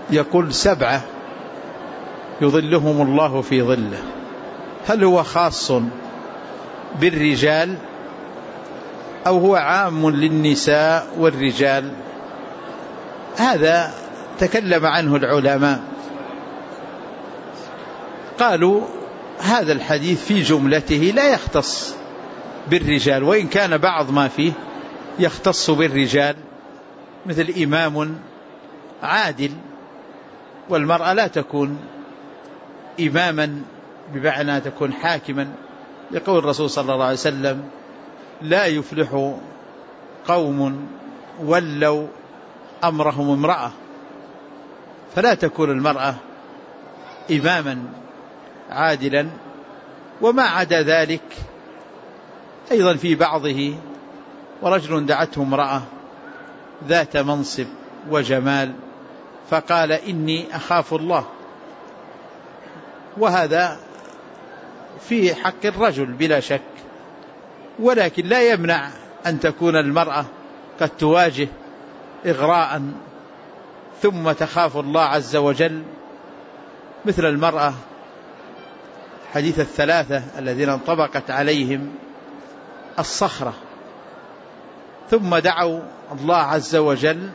يقول 7 يظلهم الله في ظله. هل هو خاص بالرجال أو هو عام للنساء والرجال؟ هذا تكلم عنه العلماء، قالوا هذا الحديث في جملته لا يختص بالرجال، وإن كان بعض ما فيه يختص بالرجال، مثل إمام عادل، والمرأة لا تكون إماما بمعنى تكون حاكما، لقول الرسول صلى الله عليه وسلم: لا يفلح قوم ولوا أمرهم امرأة. فلا تكون المرأة إماما عادلا. وما عدا ذلك أيضا في بعضه: ورجل دعته امرأة ذات منصب وجمال فقال: إني أخاف الله. وهذا في حق الرجل بلا شك، ولكن لا يمنع أن تكون المرأة قد تواجه إغراء ثم تخاف الله عز وجل، مثل المرأة حديث 3 الذين انطبقت عليهم الصخرة ثم دعوا الله عز وجل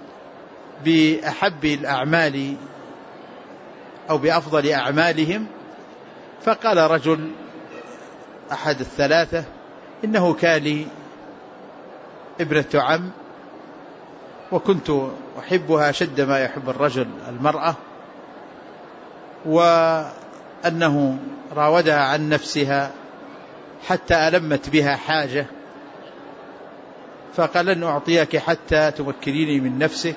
بأحب الأعمال أو بأفضل أعمالهم، فقال رجل أحد 3: إنه كان لي ابنة عم وكنت أحبها شد ما يحب الرجل المرأة، وأنه راودها عن نفسها حتى ألمت بها حاجة، فقال: لن أعطيك حتى تمكنيني من نفسك.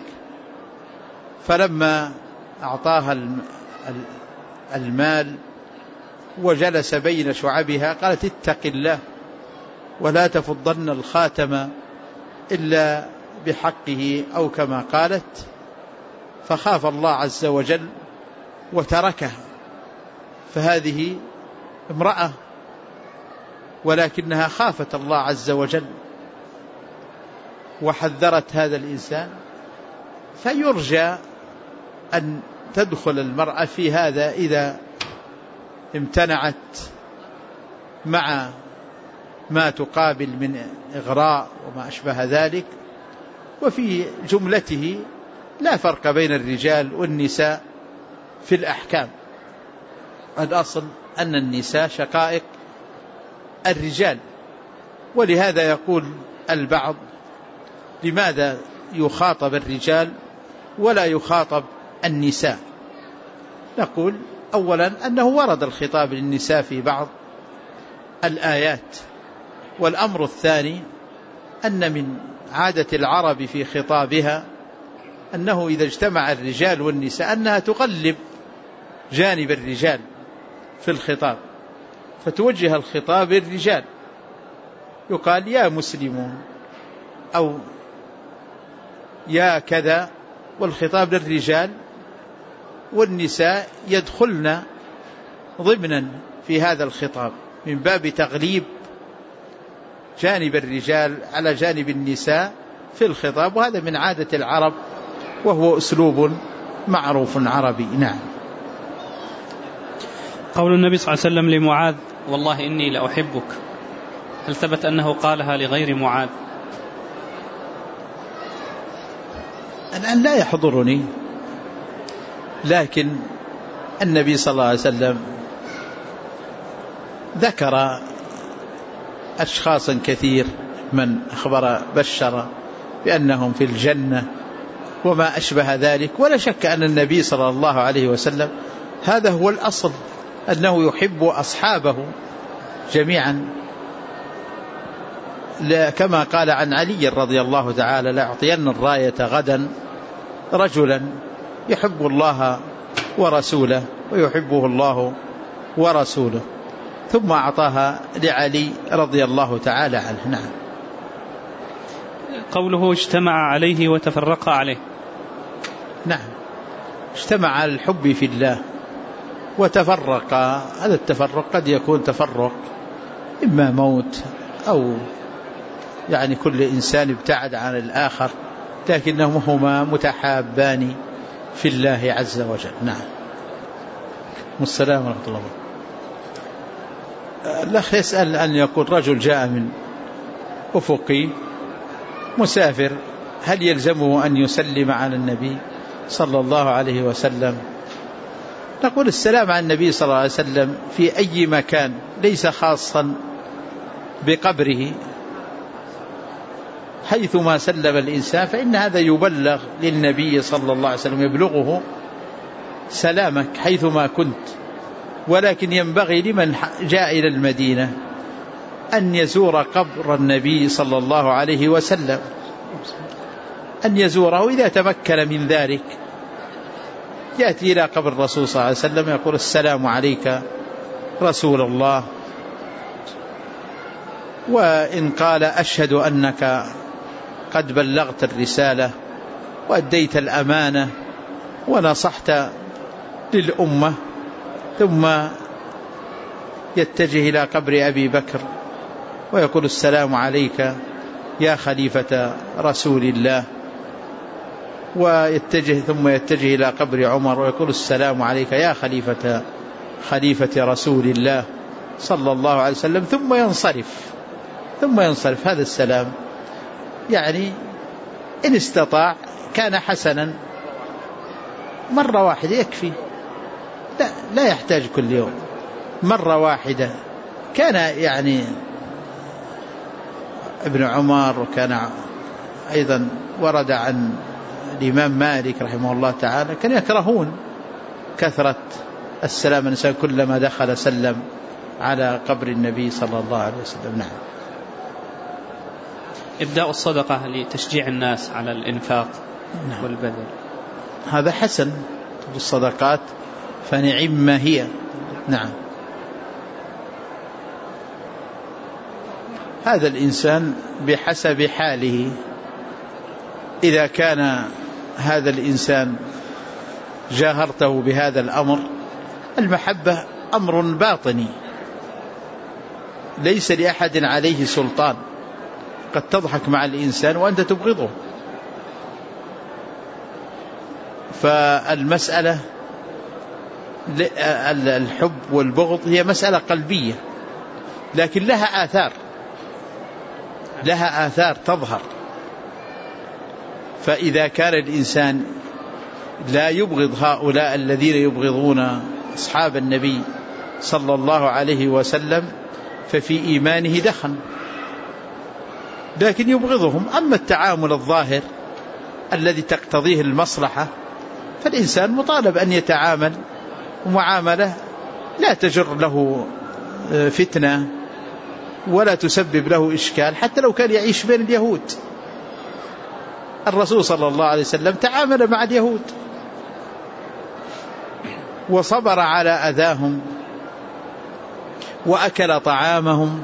فلما أعطاها المال وجلس بين شعبها قالت: اتق الله ولا تفضن الخاتم إلا بحقه، أو كما قالت. فخاف الله عز وجل وتركها. فهذه امرأة ولكنها خافت الله عز وجل وحذرت هذا الإنسان. فيرجى أن تدخل المرأة في هذا إذا امتنعت مع ما تقابل من إغراء وما أشبه ذلك. وفي جملته لا فرق بين الرجال والنساء في الأحكام، الأصل أن النساء شقائق الرجال. ولهذا يقول البعض: لماذا يخاطب الرجال ولا يخاطب النساء؟ نقول: أولا أنه ورد الخطاب للنساء في بعض الآيات، والأمر الثاني أن من عادة العرب في خطابها أنه إذا اجتمع الرجال والنساء أنها تغلب جانب الرجال في الخطاب، فتوجه الخطاب للرجال، يقال: يا مسلمون أو يا كذا، والخطاب للرجال، والنساء يدخلن ضمنا في هذا الخطاب من باب تغليب جانب الرجال على جانب النساء في الخطاب. وهذا من عادة العرب وهو أسلوب معروف عربي. نعم. قول النبي صلى الله عليه وسلم لمعاذ: والله إني لأحبك، هل ثبت أنه قالها لغير معاذ؟ الآن لا يحضرني، لكن النبي صلى الله عليه وسلم ذكر أشخاصا كثير من أخبر بشر بأنهم في الجنة وما أشبه ذلك. ولا شك أن النبي صلى الله عليه وسلم هذا هو الأصل، أنه يحب أصحابه جميعا، كما قال عن علي رضي الله تعالى: لأعطين الراية غدا رجلا يحب الله ورسوله ويحبه الله ورسوله، ثم أعطاها لعلي رضي الله تعالى عنه. نعم. قوله: اجتمع عليه وتفرق عليه. نعم، اجتمع على الحب في الله وتفرق. هذا التفرق قد يكون تفرق إما موت أو كل إنسان ابتعد عن الآخر، لكنهما متحابان في الله عز وجل. نعم. والسلام ورحمة الله. الأخ يسأل أن يقول رجل جاء من أفقي مسافر، هل يلزمه أن يسلم على النبي صلى الله عليه وسلم؟ نقول السلام على النبي صلى الله عليه وسلم في أي مكان، ليس خاصا بقبره، حيثما سلم الإنسان فإن هذا يبلغ للنبي صلى الله عليه وسلم، يبلغه سلامك حيثما كنت. ولكن ينبغي لمن جاء إلى المدينة أن يزور قبر النبي صلى الله عليه وسلم، أن يزوره إذا تمكن من ذلك، يأتي إلى قبر الرسول صلى الله عليه وسلم يقول السلام عليك رسول الله، وإن قال أشهد أنك قد بلغت الرسالة وأديت الأمانة ونصحت للأمة، ثم يتجه إلى قبر أبي بكر ويقول السلام عليك يا خليفة رسول الله، ثم يتجه إلى قبر عمر ويقول السلام عليك يا خليفة رسول الله صلى الله عليه وسلم، ثم ينصرف. هذا السلام يعني إن استطاع كان حسنا، مرة واحدة يكفي، لا يحتاج كل يوم، مرة واحدة. كان يعني ابن عمر، وكان أيضا ورد عن الإمام مالك رحمه الله تعالى، كان يكرهون كثرة السلام، الإنسان كلما دخل سلم على قبر النبي صلى الله عليه وسلم. نعم. إبداء الصدقة لتشجيع الناس على الإنفاق والبذل، هذا حسن، بالصدقات فنعم ما هي. نعم. هذا الإنسان بحسب حاله، إذا كان هذا الإنسان جاهرته بهذا الأمر، المحبة أمر باطني ليس لأحد عليه سلطان، قد تضحك مع الإنسان وأنت تبغضه. فالمسألة الحب والبغض هي مسألة قلبية، لكن لها آثار تظهر. فإذا كان الإنسان لا يبغض هؤلاء الذين يبغضون أصحاب النبي صلى الله عليه وسلم ففي إيمانه دخن، لكن يبغضهم. أما التعامل الظاهر الذي تقتضيه المصلحة، فالإنسان مطالب أن يتعامل معاملة لا تجر له فتنة ولا تسبب له إشكال، حتى لو كان يعيش بين اليهود. الرسول صلى الله عليه وسلم تعامل مع اليهود وصبر على أذاهم وأكل طعامهم.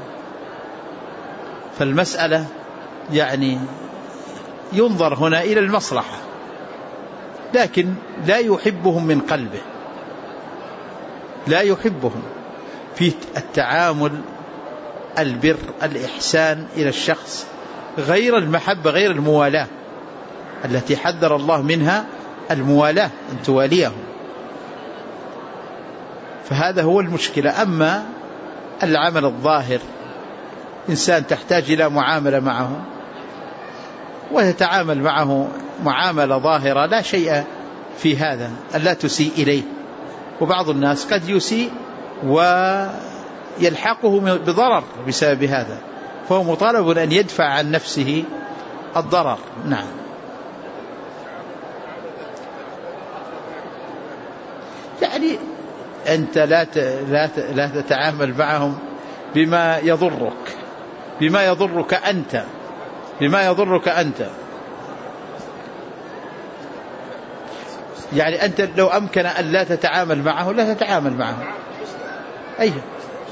فالمسألة يعني ينظر هنا إلى المصلحة، لكن لا يحبهم من قلبه، لا يحبهم في التعامل، البر، الإحسان إلى الشخص، غير المحبة، غير الموالاة التي حذر الله منها، الموالاة أن تواليهم. فهذا هو المشكلة. أما العمل الظاهر، إنسان تحتاج إلى معاملة معه ويتعامل معه معاملة ظاهرة، لا شيء في هذا، ألا تسيء إليه. وبعض الناس قد يسيء ويلحقه بضرر بسبب هذا، فهو مطالب أن يدفع عن نفسه الضرر. نعم. يعني أنت لا تتعامل معهم بما يضرك أنت. يعني أنت لو أمكن أن لا تتعامل معه لا تتعامل معه. أيه.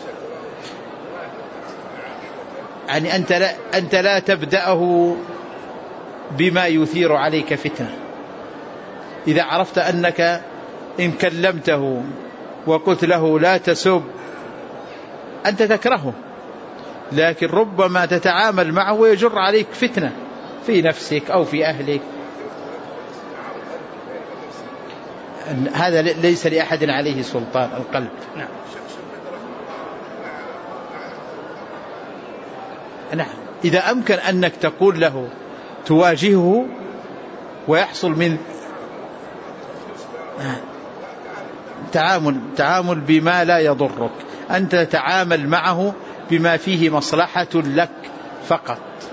يعني أنت لا تبدأه بما يثير عليك فتنة. إذا عرفت أنك إن كلمته وقلت له لا تسب، أنت تكرهه، لكن ربما تتعامل معه ويجر عليك فتنة في نفسك أو في أهلك. هذا ليس لأحد عليه سلطان القلب. نعم. إذا أمكن أنك تقول له تواجهه ويحصل من تعامل بما لا يضرك، أنت تتعامل معه بما فيه مصلحة لك فقط،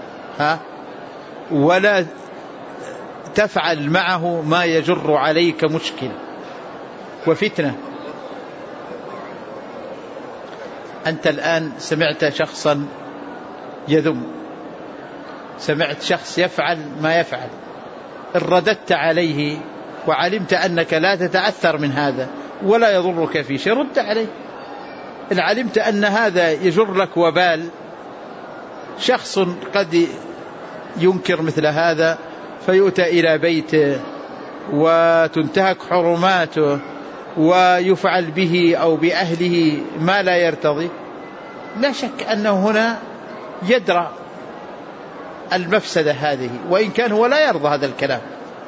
ولا تفعل معه ما يجر عليك مشكلة وفتنة. أنت الآن سمعت شخصا يذم، سمعت شخص يفعل ما يفعل، إن رددت عليه وعلمت أنك لا تتأثر من هذا ولا يضرك في شيء رد عليه. إن علمت أن هذا يجر لك وبال، شخص قد ينكر مثل هذا فيؤتى إلى بيته وتنتهك حرماته ويفعل به أو بأهله ما لا يرتضي، لا شك أنه هنا يدرى المفسدة هذه، وإن كان هو لا يرضى هذا الكلام،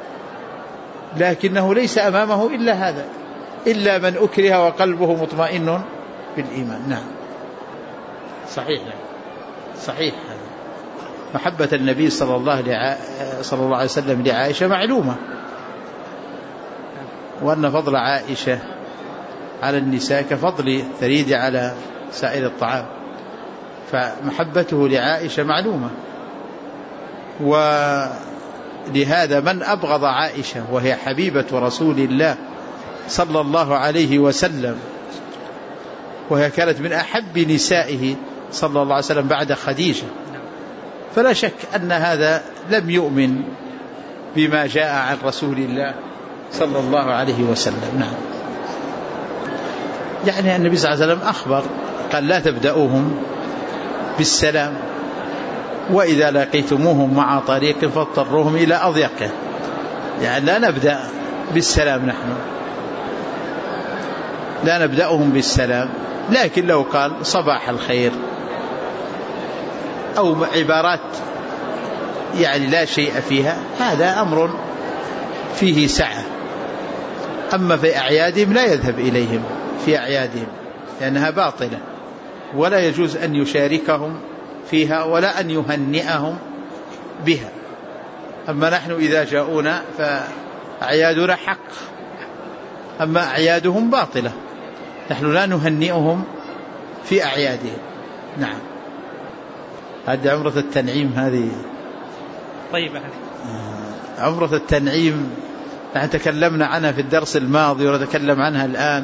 لكنه ليس أمامه إلا هذا، إلا من أكره وقلبه مطمئن بالإيمان. نعم صحيح، صحيح. محبة النبي صلى الله عليه وسلم لعائشة معلومة، وأن فضل عائشة على النساء كفضل الثريد على سائر الطعام، فمحبته لعائشة معلومة. ولهذا من أبغض عائشة وهي حبيبة رسول الله صلى الله عليه وسلم، وهي كانت من أحب نسائه صلى الله عليه وسلم بعد خديجة، فلا شك أن هذا لم يؤمن بما جاء عن رسول الله صلى الله عليه وسلم. نعم. يعني النبي صلى الله عليه وسلم أخبر قال لا تبدأوهم بالسلام، وإذا لقيتموهم مع طريق فاضطروهم إلى أضيقه، يعني لا نبدأ بالسلام، نحن لا نبدأهم بالسلام، لكن لو قال صباح الخير أو عبارات يعني لا شيء فيها، هذا أمر فيه سعة. أما في أعيادهم لا يذهب إليهم في أعيادهم لأنها باطلة، ولا يجوز أن يشاركهم فيها ولا أن يهنئهم بها. أما نحن إذا جاءونا فأعيادنا حق، أما أعيادهم باطلة، نحن لا نهنئهم في أعيادهم. نعم. هذه عمرة التنعيم، هذه طيبة. عمرة التنعيم نحن تكلمنا عنها في الدرس الماضي ونتكلم عنها الآن.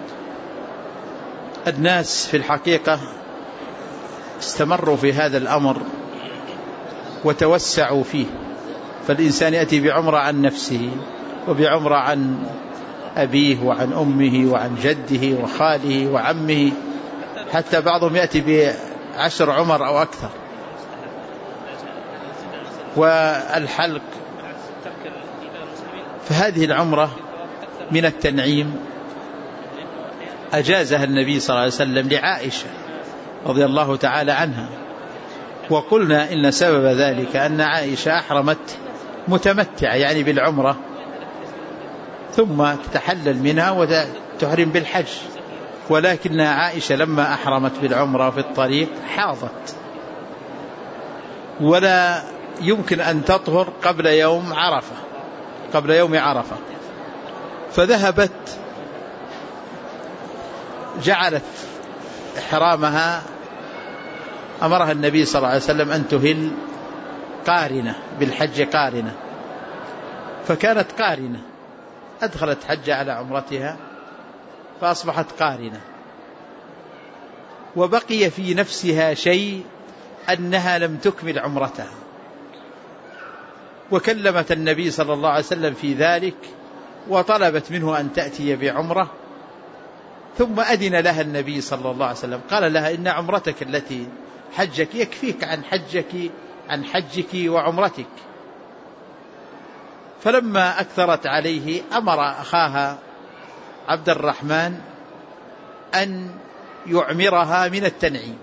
الناس في الحقيقة استمروا في هذا الأمر وتوسعوا فيه، فالإنسان يأتي بعمرة عن نفسه وبعمرة عن أبيه وعن أمه وعن جده وخاله وعمه، حتى بعضهم يأتي ب10 عمر أو أكثر. والحلق، فهذه العمرة من التنعيم أجازها النبي صلى الله عليه وسلم لعائشة رضي الله تعالى عنها، وقلنا إن سبب ذلك أن عائشة أحرمت متمتعة يعني بالعمرة، ثم تتحلل منها وتحرم بالحج، ولكن عائشة لما أحرمت بالعمرة في الطريق حاضت، ولا يمكن أن تطهر قبل يوم عرفة، فذهبت جعلت إحرامها، أمرها النبي صلى الله عليه وسلم أن تهل قارنة بالحج قارنة، فكانت قارنة، أدخلت حج على عمرتها فأصبحت قارنة، وبقي في نفسها شيء أنها لم تكمل عمرتها، وكلمت النبي صلى الله عليه وسلم في ذلك وطلبت منه أن تأتي بعمرة، ثم أذن لها النبي صلى الله عليه وسلم، قال لها إن عمرتك التي حجك يكفيك عن حجك وعمرتك. فلما أكثرت عليه أمر أخاها عبد الرحمن أن يعمرها من التنعيم.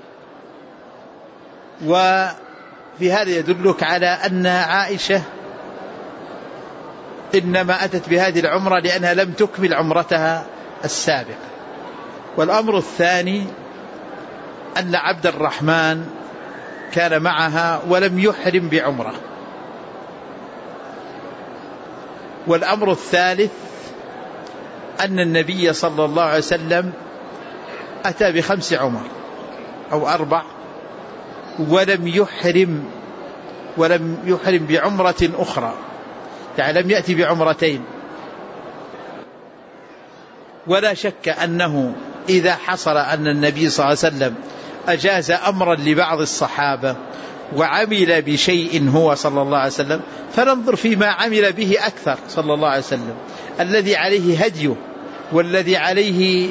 وفي هذا يدلك على أن عائشة إنما أتت بهذه العمرة لأنها لم تكمل عمرتها السابقة. والأمر الثاني أن عبد الرحمن كان معها ولم يحرم بعمرة. والأمر الثالث أن النبي صلى الله عليه وسلم أتى ب5 عمر أو 4 ولم يحرم بعمرة أخرى، يعني لم يأتي بعمرتين. ولا شك أنه إذا حصل أن النبي صلى الله عليه وسلم أجاز أمرا لبعض الصحابة وعمل بشيء هو صلى الله عليه وسلم، فننظر فيما عمل به أكثر صلى الله عليه وسلم، الذي عليه هديه والذي عليه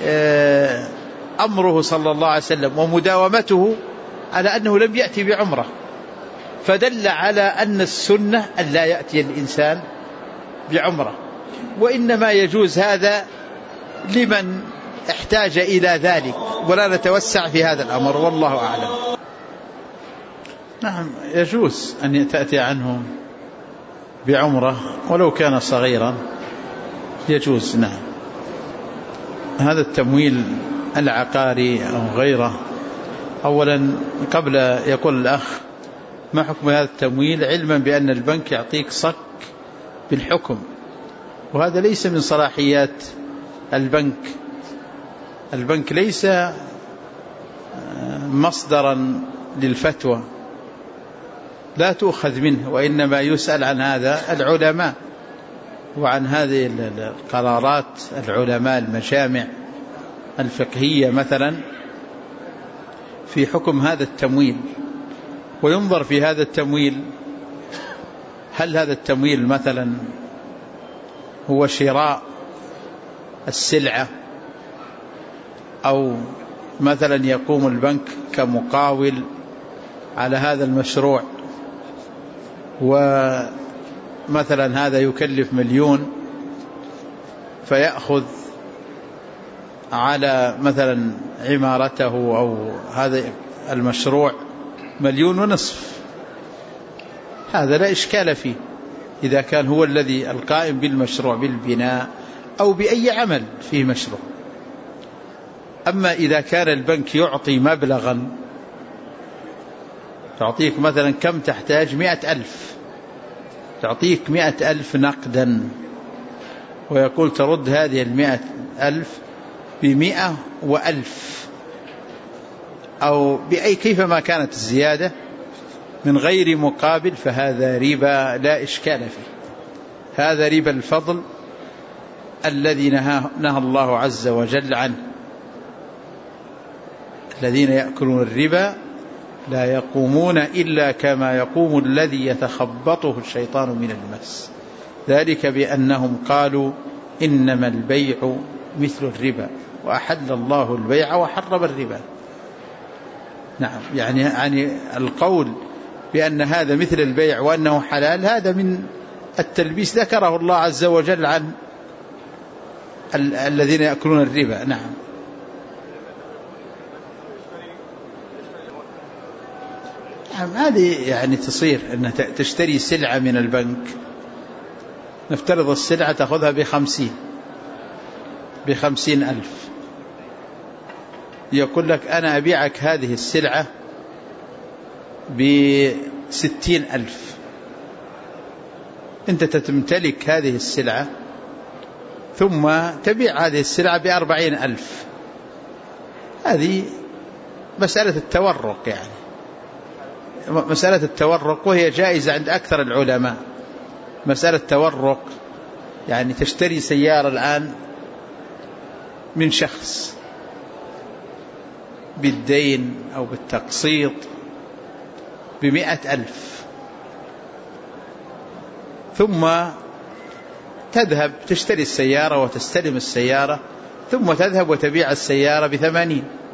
أمره صلى الله عليه وسلم ومداومته على أنه لم يأتي بعمرة، فدل على أن السنة أن لا يأتي الإنسان بعمرة، وإنما يجوز هذا لمن احتاج إلى ذلك، ولا نتوسع في هذا الأمر والله أعلم. نعم يجوز أن تأتي عنه بعمرة ولو كان صغيرا، يجوز. نعم. هذا التمويل العقاري أو غيره، أولا قبل يقول الأخ ما حكم هذا التمويل، علما بأن البنك يعطيك صك بالحكم، وهذا ليس من صلاحيات البنك. البنك ليس مصدرا للفتوى، لا تؤخذ منه، وإنما يسأل عن هذا العلماء وعن هذه القرارات العلماء المجامع الفقهية مثلا في حكم هذا التمويل، وينظر في هذا التمويل هل هذا التمويل مثلا هو شراء السلعة، أو مثلا يقوم البنك كمقاول على هذا المشروع، ومثلا هذا يكلف 1,000,000 فيأخذ على مثلا عمارته أو هذا المشروع 1,500,000. هذا لا إشكال فيه إذا كان هو الذي القائم بالمشروع بالبناء أو بأي عمل فيه مشروع. أما إذا كان البنك يعطي مبلغا، تعطيك مثلا كم تحتاج 100,000، تعطيك 100,000 نقدا، ويقول ترد هذه 100,000 ب100 و1000 أو بأي كيفما كانت الزيادة من غير مقابل، فهذا ربا لا إشكال فيه. هذا ربا الفضل الذي نهى الله عز وجل عنه. الذين يأكلون الربا لا يقومون إلا كما يقوم الذي يتخبطه الشيطان من المس، ذلك بأنهم قالوا إنما البيع مثل الربا وأحل الله البيع وحرم الربا. نعم، يعني القول بأن هذا مثل البيع وأنه حلال هذا من التلبيس ذكره الله عز وجل عن الذين يأكلون الربا. نعم. هذه يعني تصير أن تشتري سلعة من البنك، نفترض السلعة تأخذها ب50,000، يقول لك أنا أبيعك هذه السلعة ب60,000، أنت تمتلك هذه السلعة ثم تبيع هذه السلعة ب40,000. هذه مسألة التورق، يعني مسألة التورق، وهي جائزة عند أكثر العلماء. مسألة التورق يعني تشتري سيارة الآن من شخص بالدين أو بالتقسيط ب100,000، ثم تذهب تشتري السيارة وتستلم السيارة، ثم تذهب وتبيع السيارة ب80،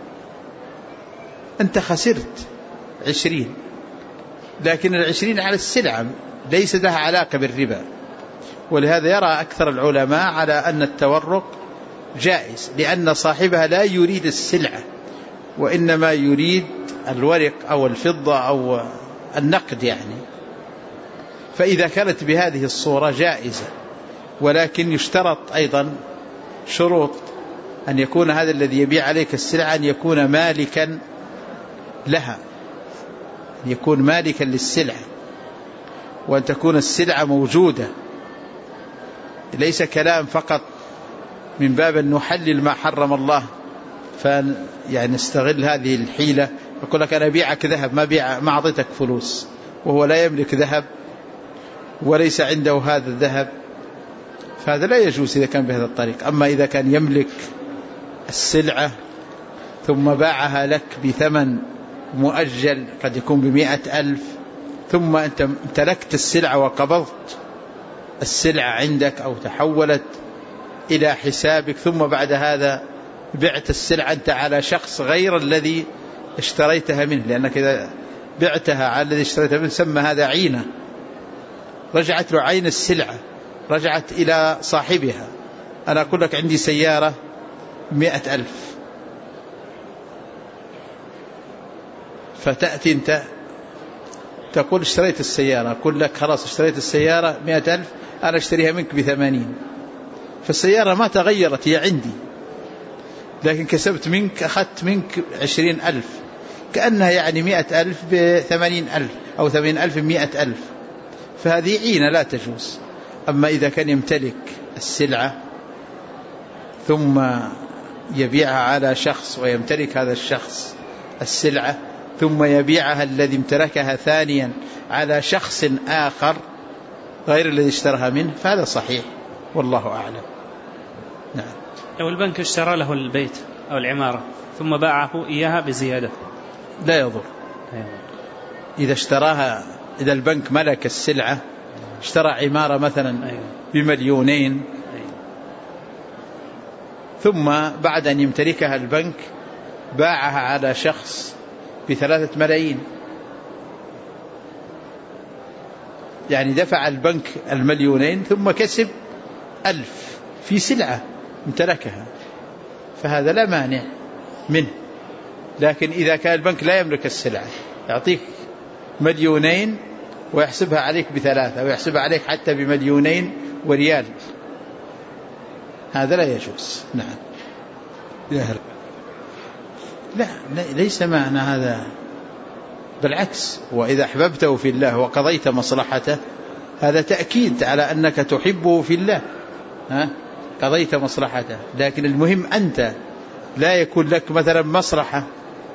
أنت خسرت 20، لكن 20 على السلعة ليس لها علاقة بالربا. ولهذا يرى أكثر العلماء على أن التورق جائز، لأن صاحبها لا يريد السلعة وإنما يريد الورق أو الفضة أو النقد يعني. فإذا كانت بهذه الصورة جائزة. ولكن يشترط أيضا شروط، أن يكون هذا الذي يبيع عليك السلعة أن يكون مالكا لها، أن يكون مالكا للسلعة، وأن تكون السلعة موجودة، ليس كلام فقط من باب أن نحلل ما حرم الله يعني نستغل هذه الحيلة، يقول لك أنا أبيعك ذهب ما أعطيتك فلوس، وهو لا يملك ذهب وليس عنده هذا الذهب، فهذا لا يجوز إذا كان بهذا الطريق. أما إذا كان يملك السلعة ثم باعها لك بثمن مؤجل قد يكون ب100,000، ثم أنت امتلكت السلعة وقبضت السلعة عندك أو تحولت إلى حسابك، ثم بعد هذا بعت السلعة أنت على شخص غير الذي اشتريتها منه، لأنك إذا بعتها على الذي اشتريتها منه سمى هذا عينة، رجعت له عين السلعة، رجعت إلى صاحبها. أنا أقول لك عندي سيارة 100,000، فتأتي أنت تقول اشتريت السيارة، أقول لك خلاص اشتريت السيارة 100,000، أنا اشتريها منك ب80، فالسيارة ما تغيرت، هي عندي، لكن كسبت منك، أخذت منك 20,000، كأنها يعني 100,000 ب80,000 أو 80,000 ب100,000، فهذه عينة لا تجوز. أما إذا كان يمتلك السلعة ثم يبيعها على شخص ويمتلك هذا الشخص السلعة ثم يبيعها الذي امتلكها ثانيا على شخص آخر غير الذي اشتراها منه، فهذا صحيح والله أعلم. نعم. لو البنك اشترى له البيت أو العمارة ثم باعه إياها بزيادة لا يضر. إذا اشتراها، إذا البنك ملك السلعة، اشترى عمارة مثلا ب2,000,000 ثم بعد أن يمتلكها البنك باعها على شخص ب3,000,000، يعني دفع البنك 2,000,000 ثم كسب 1,000 في سلعة امتلكها، فهذا لا مانع منه. لكن إذا كان البنك لا يملك السلعة، يعطيك 2,000,000 ويحسبها عليك ب3 ويحسبها عليك حتى ب2,000,000 وريال، هذا لا يجوز. نعم. لا ليس معنى هذا، بالعكس، وإذا أحببته في الله وقضيت مصلحته هذا تأكيد على أنك تحبه في الله، قضيت مصلحته. لكن المهم أنت لا يكون لك مثلا مصلحة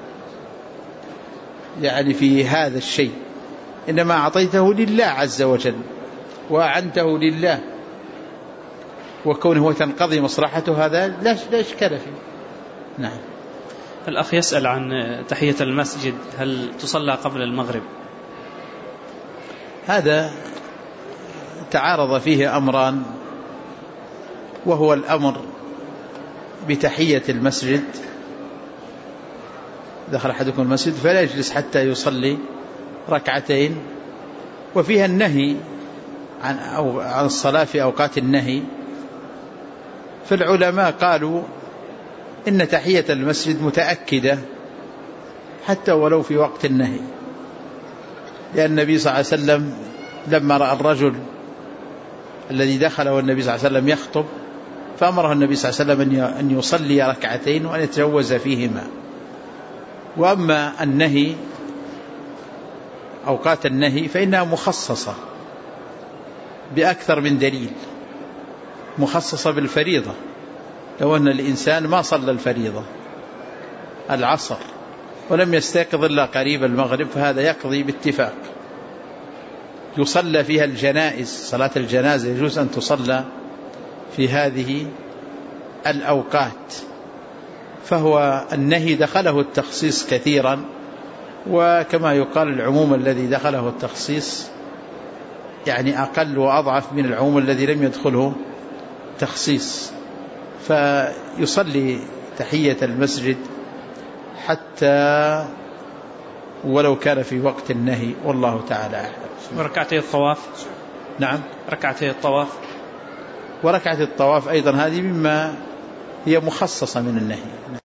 يعني في هذا الشيء، إنما أعطيته لله عز وجل وأعنته لله، وكونه تنقضي مصلحته هذا لا إشكال فيه. نعم. الأخ يسأل عن تحية المسجد، هل تصلى قبل المغرب؟ هذا تعارض فيه أمران، وهو الأمر بتحية المسجد، دخل أحدكم المسجد فلا يجلس حتى يصلي ركعتين، وفيها النهي عن الصلاة في أوقات النهي. فالعلماء قالوا إن تحية المسجد متأكدة حتى ولو في وقت النهي، لأن النبي صلى الله عليه وسلم لما رأى الرجل الذي دخل والنبي صلى الله عليه وسلم يخطب فأمره النبي صلى الله عليه وسلم أن يصلي ركعتين وأن يتجوز فيهما. وأما النهي، أوقات النهي، فإنها مخصصة بأكثر من دليل، مخصصة بالفريضة. لو أن الإنسان ما صلى الفريضة العصر ولم يستيقظ إلا قريب المغرب فهذا يقضي باتفاق، يصلى فيها الجنائز، صلاة الجنازة يجوز أن تصلى في هذه الأوقات. فهو النهي دخله التخصيص كثيرا، وكما يقال العموم الذي دخله التخصيص يعني أقل وأضعف من العموم الذي لم يدخله تخصيص. فيصلي تحية المسجد حتى ولو كان في وقت النهي، والله تعالى أعلم. وركعتي الطواف؟ نعم، ركعتي الطواف. وركعة الطواف أيضا هذه مما هي مخصصة من النهي.